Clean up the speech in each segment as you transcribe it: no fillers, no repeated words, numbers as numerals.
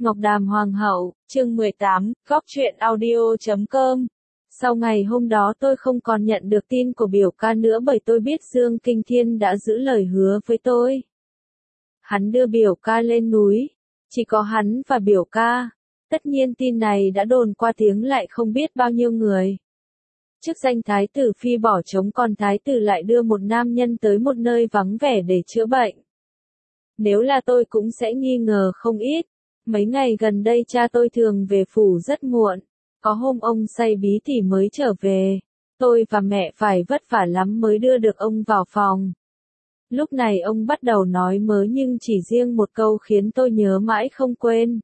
Ngọc Đàm Hoàng hậu, chương 18, Góc truyện audio.com. Sau ngày hôm đó tôi không còn nhận được tin của biểu ca nữa bởi tôi biết Dương Kinh Thiên đã giữ lời hứa với tôi. Hắn đưa biểu ca lên núi. Chỉ có hắn và biểu ca. Tất nhiên tin này đã đồn qua tiếng lại không biết bao nhiêu người. Chức danh thái tử phi bỏ trống còn thái tử lại đưa một nam nhân tới một nơi vắng vẻ để chữa bệnh. Nếu là tôi cũng sẽ nghi ngờ không ít. Mấy ngày gần đây cha tôi thường về phủ rất muộn. Có hôm ông say bí thì mới trở về. Tôi và mẹ phải vất vả lắm mới đưa được ông vào phòng. Lúc này ông bắt đầu nói mớ nhưng chỉ riêng một câu khiến tôi nhớ mãi không quên.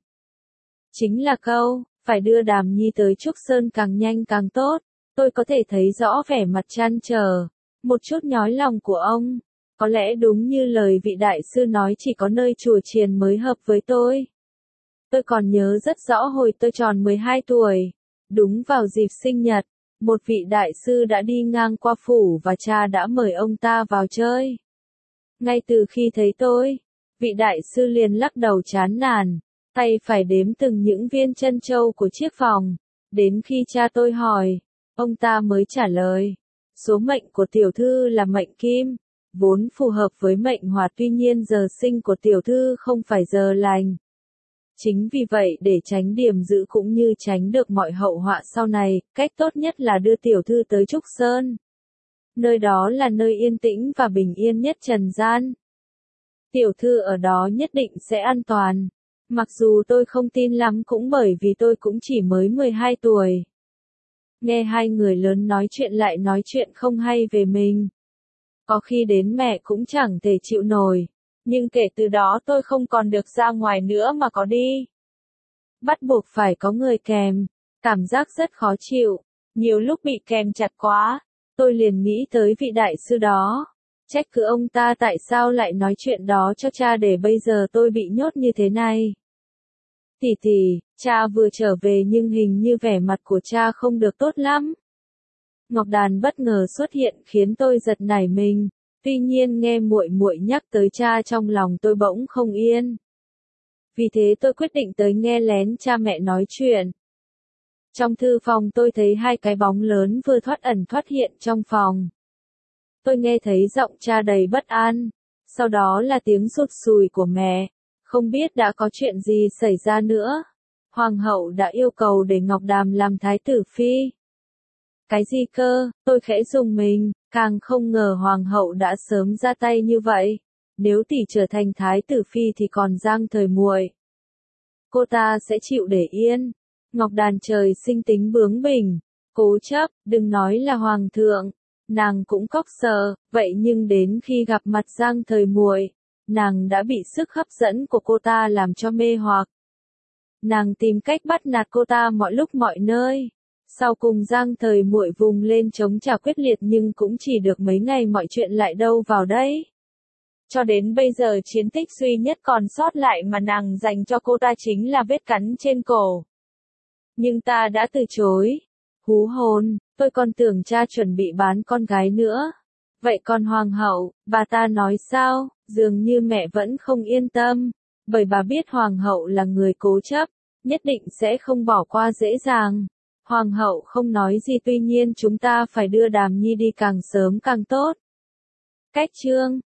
Chính là câu, phải đưa Đàm Nhi tới Trúc Sơn càng nhanh càng tốt. Tôi có thể thấy rõ vẻ mặt trăn trở, một chút nhói lòng của ông. Có lẽ đúng như lời vị đại sư nói chỉ có nơi chùa chiền mới hợp với tôi. Tôi còn nhớ rất rõ hồi tôi tròn 12 tuổi. Đúng vào dịp sinh nhật, một vị đại sư đã đi ngang qua phủ và cha đã mời ông ta vào chơi. Ngay từ khi thấy tôi, vị đại sư liền lắc đầu chán nản, tay phải đếm từng những viên trân châu của chiếc vòng. Đến khi cha tôi hỏi, ông ta mới trả lời, số mệnh của tiểu thư là mệnh kim, vốn phù hợp với mệnh hỏa, tuy nhiên giờ sinh của tiểu thư không phải giờ lành. Chính vì vậy để tránh điểm dữ cũng như tránh được mọi hậu họa sau này, cách tốt nhất là đưa tiểu thư tới Trúc Sơn. Nơi đó là nơi yên tĩnh và bình yên nhất trần gian. Tiểu thư ở đó nhất định sẽ an toàn. Mặc dù tôi không tin lắm cũng bởi vì tôi cũng chỉ mới 12 tuổi. Nghe hai người lớn nói chuyện lại nói chuyện không hay về mình. Có khi đến mẹ cũng chẳng thể chịu nổi. Nhưng kể từ đó tôi không còn được ra ngoài nữa mà có đi. Bắt buộc phải có người kèm. Cảm giác rất khó chịu. Nhiều lúc bị kèm chặt quá. Tôi liền nghĩ tới vị đại sư đó. Trách cứ ông ta tại sao lại nói chuyện đó cho cha để bây giờ tôi bị nhốt như thế này. Tỷ tỷ, cha vừa trở về nhưng hình như vẻ mặt của cha không được tốt lắm. Ngọc Đàn bất ngờ xuất hiện khiến tôi giật nảy mình. Tuy nhiên nghe muội muội nhắc tới cha trong lòng tôi bỗng không yên. Vì thế tôi quyết định tới nghe lén cha mẹ nói chuyện. Trong thư phòng tôi thấy hai cái bóng lớn vừa thoát ẩn thoát hiện trong phòng. Tôi nghe thấy giọng cha đầy bất an. Sau đó là tiếng sụt sùi của mẹ. Không biết đã có chuyện gì xảy ra nữa. Hoàng hậu đã yêu cầu để Ngọc Đàm làm thái tử phi. Cái gì cơ, tôi khẽ rùng mình, càng không ngờ hoàng hậu đã sớm ra tay như vậy. Nếu tỷ trở thành thái tử phi thì còn Giang Thời muội, cô ta sẽ chịu để yên. Ngọc Đàn trời sinh tính bướng bỉnh, cố chấp, đừng nói là hoàng thượng, nàng cũng cóc sợ, vậy nhưng đến khi gặp mặt Giang Thời muội, nàng đã bị sức hấp dẫn của cô ta làm cho mê hoặc. Nàng tìm cách bắt nạt cô ta mọi lúc mọi nơi. Sau cùng Giang Thời muội vùng lên chống trả quyết liệt nhưng cũng chỉ được mấy ngày mọi chuyện lại đâu vào đấy. Cho đến bây giờ chiến tích duy nhất còn sót lại mà nàng dành cho cô ta chính là vết cắn trên cổ. Nhưng ta đã từ chối. Hú hồn, tôi còn tưởng cha chuẩn bị bán con gái nữa. Vậy còn hoàng hậu, bà ta nói sao? Dường như mẹ vẫn không yên tâm. Bởi bà biết hoàng hậu là người cố chấp, nhất định sẽ không bỏ qua dễ dàng. Hoàng hậu không nói gì tuy nhiên chúng ta phải đưa Đàm Nhi đi càng sớm càng tốt. Cách chương